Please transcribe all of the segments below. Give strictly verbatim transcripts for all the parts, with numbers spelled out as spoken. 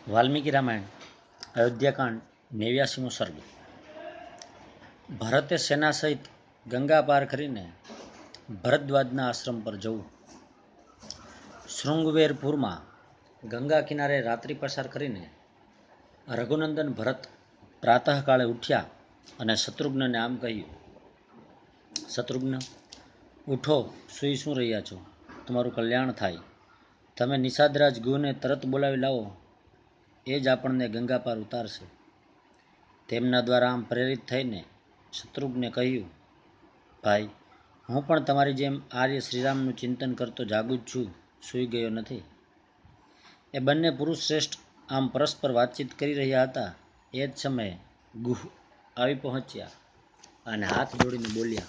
વાલ્મીકી રામાયણ અયોધ્યાકાંડ નેવ્યાસીમો સર્ગ. ભરતે સેના સહિત ગંગા પાર કરીને ભરદ્વાજના આશ્રમ પર જવું. શૃંગવેરપુરમાં ગંગા કિનારે રાત્રિ પસાર કરીને રઘુનંદન ભરત પ્રાતઃકાળે ઉઠ્યા અને શત્રુઘ્નને આમ કહ્યું, શત્રુઘ્ન, ઉઠો, સૂઈ શું રહ્યા છો? તમારું કલ્યાણ થાય. તમે નિષાદરાજ ગુહને તરત બોલાવી લાવો, એ જ આપણને ગંગા પાર ઉતારશે. તેમના દ્વારા આમ પ્રેરિત થઈને શત્રુઘ્ને કહ્યું, ભાઈ, હું પણ તમારી જેમ આર્ય શ્રીરામનું ચિંતન કરતો જાગું જ છું, સૂઈ ગયો નથી. એ બંને પુરુષ શ્રેષ્ઠ આમ પરસ્પર વાતચીત કરી રહ્યા હતા. એ જ સમયે ગુહ આવી પહોંચ્યા અને હાથ જોડીને બોલ્યા,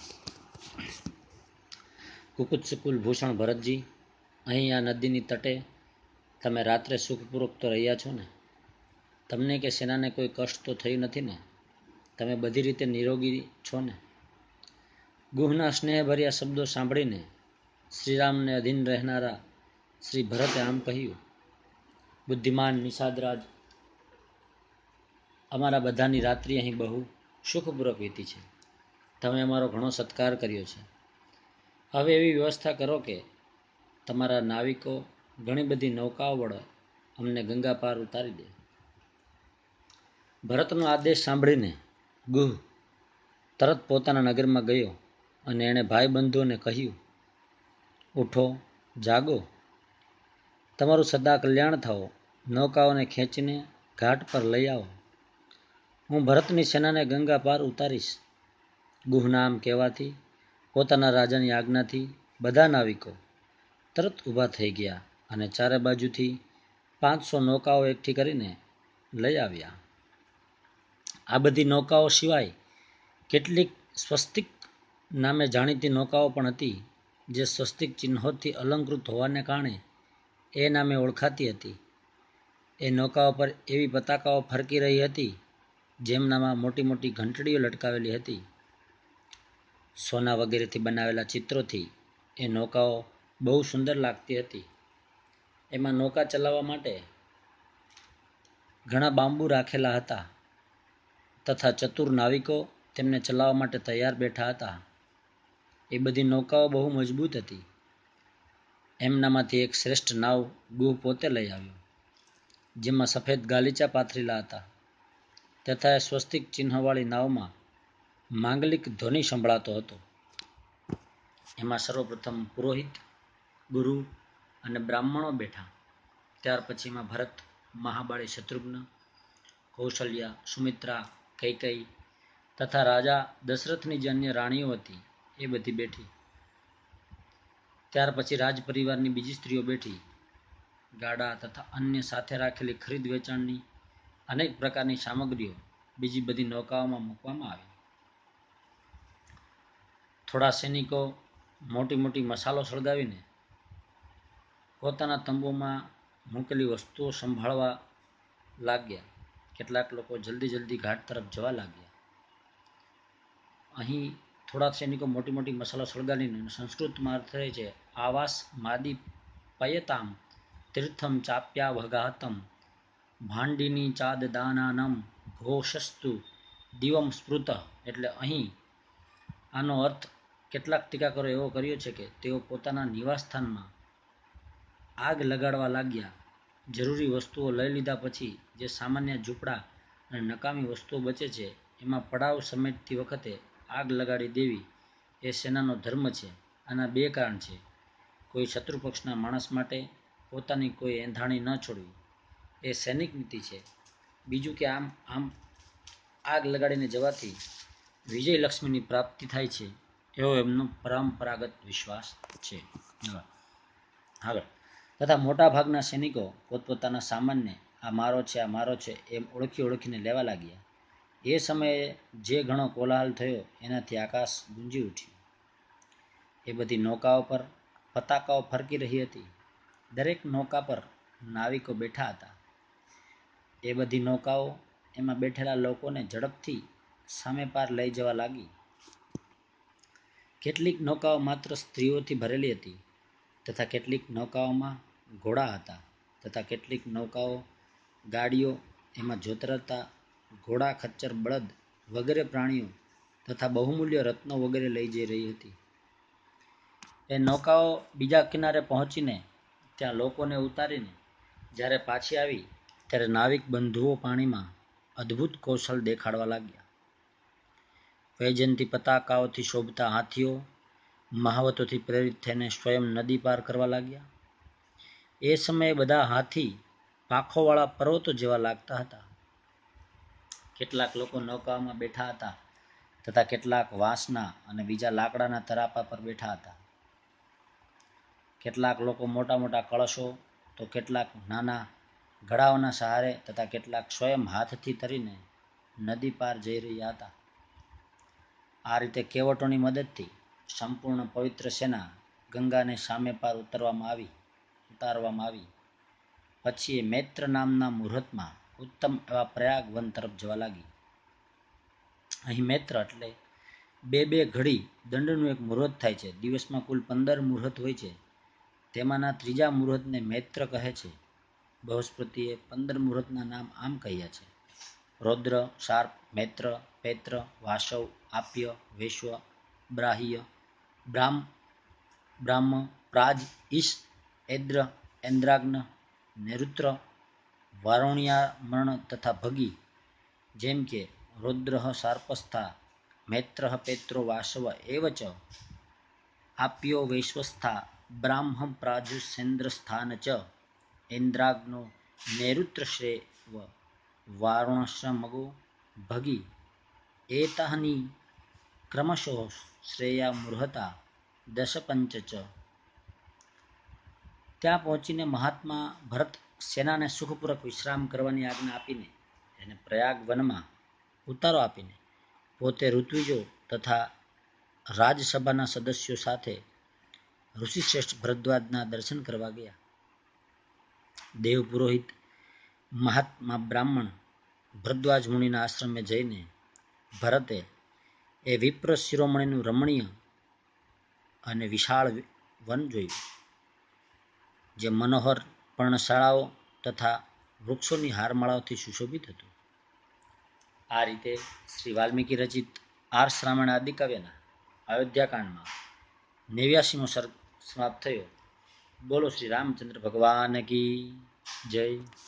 કુકુત્સકુલ ભૂષણ ભરતજી, અહીં આ નદીની તટે તમે રાત્રે સુખપૂર્વક તો રહ્યા છો ને? તમને કે સેનાને કોઈ કષ્ટ તો થયું નથી ને? તમે બધી રીતે નિરોગી છો ને? ગુહના સ્નેહભર્યા શબ્દો સાંભળીને શ્રીરામને અધીન રહેનારા શ્રી ભરતે આમ કહ્યું, બુદ્ધિમાન નિષાદરાજ, અમારા બધાની રાત્રિ અહીં બહુ સુખપૂર્વક વીતી છે. તમે અમારો ઘણો સત્કાર કર્યો છે. હવે એવી વ્યવસ્થા કરો કે તમારા નાવિકો ઘણી બધી નૌકાઓ વડે અમને ગંગા પાર ઉતારી દે. ભરતનો આદેશ સાંભળીને ગુહ તરત પોતાના નગરમાં ગયો અને એણે ભાઈ બંધુઓને કહ્યું, ઉઠો, જાગો, તમારું સદા કલ્યાણ થાઓ. નૌકાઓને ખેંચીને ઘાટ પર લઈ આવો. હું ભરતની સેનાને ગંગા પાર ઉતારીશ. ગુહના આમ કહેવાથી પોતાના રાજાની આજ્ઞાથી બધા નાવિકો તરત ઊભા થઈ ગયા અને ચારે બાજુથી પાંચસો નૌકાઓ એકઠી કરીને લઈ આવ્યા. આ બધી નૌકાઓ સિવાય કેટલીક સ્વસ્તિક નામે જાણીતી નૌકાઓ પણ હતી, જે સ્વસ્તિક ચિહ્નોથી અલંકૃત હોવાને કારણે એ નામે ઓળખાતી હતી. એ નૌકાઓ પર એવી પતાકાઓ ફરકી રહી હતી જેમનામાં મોટી મોટી ઘંટડીઓ લટકાવેલી હતી. સોના વગેરેથી બનાવેલા ચિત્રોથી એ નૌકાઓ બહુ સુંદર લાગતી હતી. એમાં નૌકા ચલાવવા માટે ઘણા બાંબુ રાખેલા હતા તથા ચતુર નાવિકો તેમને ચલાવવા માટે તૈયાર બેઠા હતા. એ બધી નૌકાઓ બહુ મજબૂત હતી. એમનામાંથી એક શ્રેષ્ઠ નાવ ગુહ પોતે લઈ આવ્યો, જેમાં સફેદ ગાલીચા પાથરેલા હતા તથા એ સ્વસ્તિક ચિહ્નવાળી નાવમાં માંગલિક ધ્વનિ સંભળાતો હતો. એમાં સર્વપ્રથમ પુરોહિત, ગુરુ અને બ્રાહ્મણો બેઠા. ત્યાર પછી એમાં ભરત, મહાબળી શત્રુઘ્ન, કૌશલ્યા, સુમિત્રા, કૈકેયી તથા રાજા દશરથની જે અન્ય રાણીઓ હતી એ બધી બેઠી. ત્યાર પછી રાજ પરિવારની બીજી સ્ત્રીઓ બેઠી. ગાડા તથા અન્ય સાથે રાખેલી ખરીદ વેચાણની અનેક પ્રકારની સામગ્રીઓ બીજી બધી નૌકાઓમાં મૂકવામાં આવી. થોડા સૈનિકો મોટી મોટી મસાલો સળગાવીને પોતાના તંબુમાં મૂકેલી વસ્તુઓ સંભાળવા લાગ્યા. કેટલાક લોકો જલ્દી જલ્દી ઘાટ તરફ જવા લાગ્યા. અહીં થોડા સૈનિકો મોટી મોટી મસાલો સળગાવીને સંસ્કૃતમાં અર્થ થાય છે, આવાસ માદી પયતામ તીર્થમ ચાપ્યા ભગાહતમ ભાંડીની ચાદ દાનાનમ ઘોષસ્તુ દિવમ સ્મૃત. એટલે અહીં આનો અર્થ કેટલાક ટીકાકારો એવો કર્યો છે કે તેઓ પોતાના નિવાસસ્થાનમાં આગ લગાડવા લાગ્યા. જરૂરી વસ્તુઓ લઈ લીધા પછી જે સામાન્ય ઝૂંપડા અને નકામી વસ્તુઓ બચે છે એમાં પડાવ સમેટતી વખતે આગ લગાડી દેવી એ સેનાનો ધર્મ છે. આના બે કારણ છે. કોઈ શત્રુ પક્ષના માણસ માટે પોતાની કોઈ એંધાણી ન છોડવી એ સૈનિક નીતિ છે. બીજું કે આમ આમ આગ લગાડીને જવાથી વિજય લક્ષ્મીની પ્રાપ્તિ થાય છે એવો એમનો પરંપરાગત વિશ્વાસ છે. આગળ તથા મોટા ભાગના સૈનિકો પોતપોતાના સામાનને આ મારો છે આ મારો છે એમ ઓળખી ઓળખીને લેવા લાગ્યા. એ સમયે જે ઘણો કોલાહલ થયો એનાથી આકાશ ગુંજી ઉઠ્યું. એ બધી નૌકાઓ પર પતાકાઓ ફરકી રહી હતી. દરેક નૌકા પર નાવિકો બેઠા હતા. એ બધી નૌકાઓ એમાં બેઠેલા લોકોને ઝડપથી સામે પાર લઈ જવા લાગી. કેટલીક નૌકાઓ માત્ર સ્ત્રીઓથી ભરેલી હતી તથા કેટલીક નૌકાઓમાં ઘોડા હતા તથા કેટલીક નૌકાઓ ગાડીઓ, એમાં જોતરાતા ઘોડા, ખચ્ચર, બળદ વગેરે પ્રાણીઓ તથા બહુમૂલ્ય રત્નો વગેરે લઈ જઈ રહી હતી. એ નૌકાઓ બીજા કિનારે પહોંચીને ત્યાં લોકોને ઉતારીને જ્યારે પાછી આવી ત્યારે નાવિક બંધુઓ પાણીમાં અદ્ભુત કૌશલ દેખાડવા લાગ્યા. વૈજયંતી પતાકાઓથી શોભતા હાથીઓ મહાવતોથી પ્રેરિત થઈને સ્વયં નદી પાર કરવા લાગ્યા. એ સમયે બધા હાથી પાંખોવાળા પર્વતો જેવા લાગતા હતા. કેટલાક લોકો નૌકામાં બેઠા હતા તથા કેટલાક વાંસના અને બીજા લાકડાના તરાપા પર બેઠા હતા. કેટલાક લોકો મોટા મોટા કળશો તો કેટલાક નાના ઘડાઓના સહારે તથા કેટલાક સ્વયં હાથથી તરીને નદી પાર જઈ રહ્યા હતા. આ રીતે કેવટોની મદદથી સંપૂર્ણ પવિત્ર સેના ગંગાને સામે પાર ઉતરવામાં આવી ઉતારવામાં આવી. પછી એ મૈત્ર નામના મુહૂર્તમાં ઉત્તમ એવા પ્રયાગ વન તરફ જવા લાગી. અહીં મૈત્ર એટલે બે બે ઘડી દંડનું એક મુહૂર્ત થાય છે. દિવસમાં કુલ પંદર મુહૂર્ત હોય છે. તેમાંના ત્રીજા મુહૂર્તને મૈત્ર કહે છે. બૃહસ્પતિએ પંદર મુહૂર્તના નામ આમ કહ્યા છે: રૌદ્ર, શાર્પ, મૈત્ર, પૈત્ર, વાસવ, આપ્ય, વૈશ્વ, બ્રાહ્ય, બ્રાહ્મ, બ્રાહ્મ, પ્રાજ, ઈશ, ઐદ્ર, ઐંદ્રાગ્ન, નૈઋત્ર, વારુણ્યામર્ણ તથા ભગી. જેમ કે રૌદ્ર શાર્પસ્થા, મૈત્ર પૈત્રો વાસવ એવ ચ આપ્યો વૈશ્વસ્થા, બ્રાહ્મ પ્રાજુષેન્દ્રસ્થાન ચ ઐંદ્રાગ્નો નૈઋત્યશ્રેવ વારુણશ્રમગો ભગી. એતાની ક્રમશો શ્રેયા મુહૂર્તા દશ પંચ ચ. ત્યાં પહોંચીને મહાત્મા ભરત સેનાને સુખપૂર્વક વિશ્રામ કરવાની આજ્ઞા આપીને એને પ્રયાગ વનમાં ઉતારો આપીને પોતે ઋત્વિજો તથા રાજસભાના સદસ્યો સાથે ઋષિશ્રેષ્ઠ ભરદ્વાજના દર્શન કરવા ગયા. દેવ પુરોહિત મહાત્મા બ્રાહ્મણ ભરદ્વાજ મુનિના આશ્રમે જઈને ભરતે એ વિપ્ર શિરોમણીનું રમણીય અને વિશાળ વન જોયું, જે મનોહર પર્ણશાળાઓ તથા વૃક્ષોની હારમાળાઓથી સુશોભિત હતું. આ રીતે શ્રી વાલ્મીકી રચિત આર્ષ રામાયણ આદિકાવ્યના અયોધ્યાકાંડમાં નેવ્યાસીમો સર્ગ સમાપ્ત થયો. બોલો શ્રી રામચંદ્ર ભગવાન કી જય.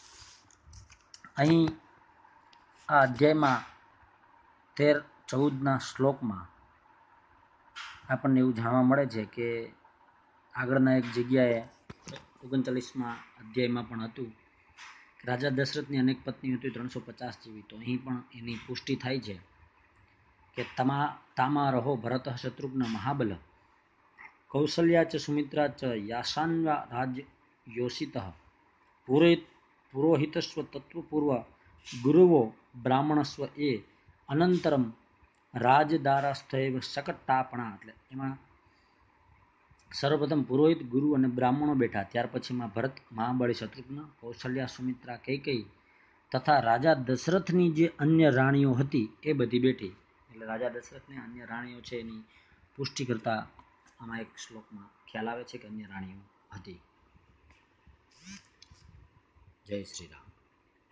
અહીં આ અધ્યાયમાં તેર ચૌદના શ્લોકમાં આપણને એવું જાણવા મળે છે કે આગળના એક જગ્યાએ ઓગણચાલીસમાં અધ્યાયમાં પણ હતું કે રાજા દશરથની અનેક પત્ની હતી, ત્રણસો પચાસ જેવી. તો અહીં પણ એની પુષ્ટિ થાય છે કે તમા તામા રહો ભરત શત્રુઘ્ન મહાબલ કૌશલ્યા ચ સુમિત્રા ચ યાશાન્વા રાજયોષિત પુરોહિત પુરોહિતસ્વ તત્વપૂર્વ ગુરુવો બ્રાહ્મણસ્વ એ અનંતરમ રાજદારાસ્થૈવ શકટાપણા. એટલે એમાં સર્વપ્રથમ પુરોહિત, ગુરુ અને બ્રાહ્મણો બેઠા. ત્યાર પછીમાં ભરત, મહાબળી શત્રુઘ્ન, કૌશલ્યા, સુમિત્રા, કૈકેયી તથા રાજા દશરથની જે અન્ય રાણીઓ હતી એ બધી બેઠી. એટલે રાજા દશરથની અન્ય રાણીઓ છે એની પુષ્ટિ કરતા આમાં એક શ્લોકમાં ખ્યાલ આવે છે કે અન્ય રાણીઓ હતી. જય શ્રી રામ.